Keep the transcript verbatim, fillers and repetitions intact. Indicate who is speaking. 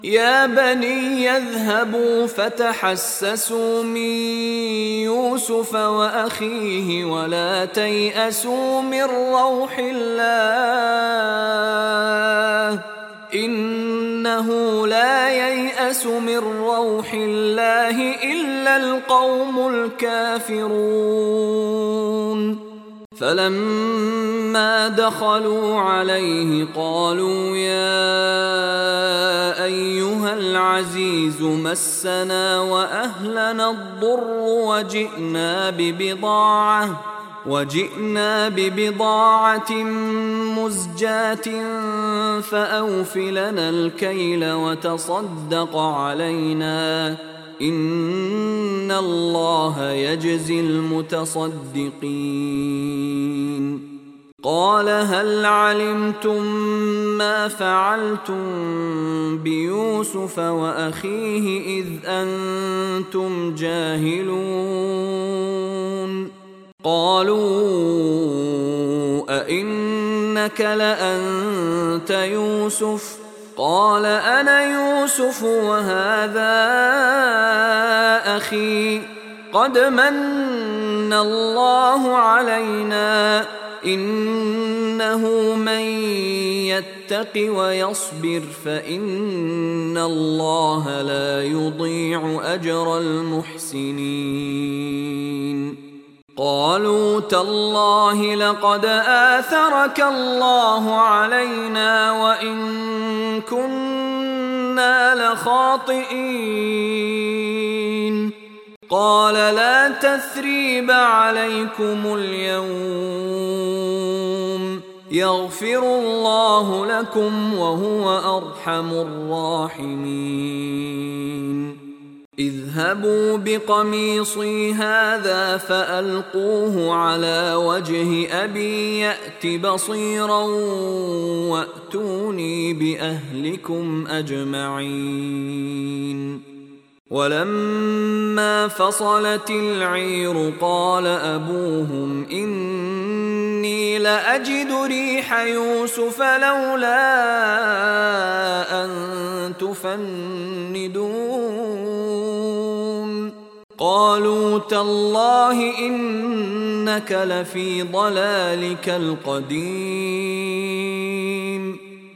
Speaker 1: يا بني يذهبوا فتحسسوا من يوسف وأخيه ولا تيأسوا من روح الله إنه لا ييأس من روح الله إلا القوم الكافرون فلما دخلوا عليه قالوا يا أيها العزيز مسنا وأهلنا الضر وجئنا ببضاعة وجئنا ببضاعة مزجاة فأوف لنا الكيل وتصدق علينا إن الله يجزي المتصدقين قال هل علمتم ما فعلتم بيوسف وأخيه إذ أنتم جاهلون قالوا أئنك لأنت يوسف قال أنا يوسف وهذا أخي قد من الله علينا إنه من يتق ويصبر فإن الله لا يضيع أجر المحسنين قالوا تالله لقد آثرك الله علينا وإن كنا لخاطئين قال لا تثريب عليكم اليوم يغفر الله لكم وهو أرحم الراحمين اذهبوا بقميصي هذا فألقوه على وجه أبي يأت بصيرا وأتوني بأهلكم أجمعين ولما فصلت العير قال أبوهم إني لأجد ريح يوسف لولا أن تفندون قالوا تالله إنك لفي ضلالك القديم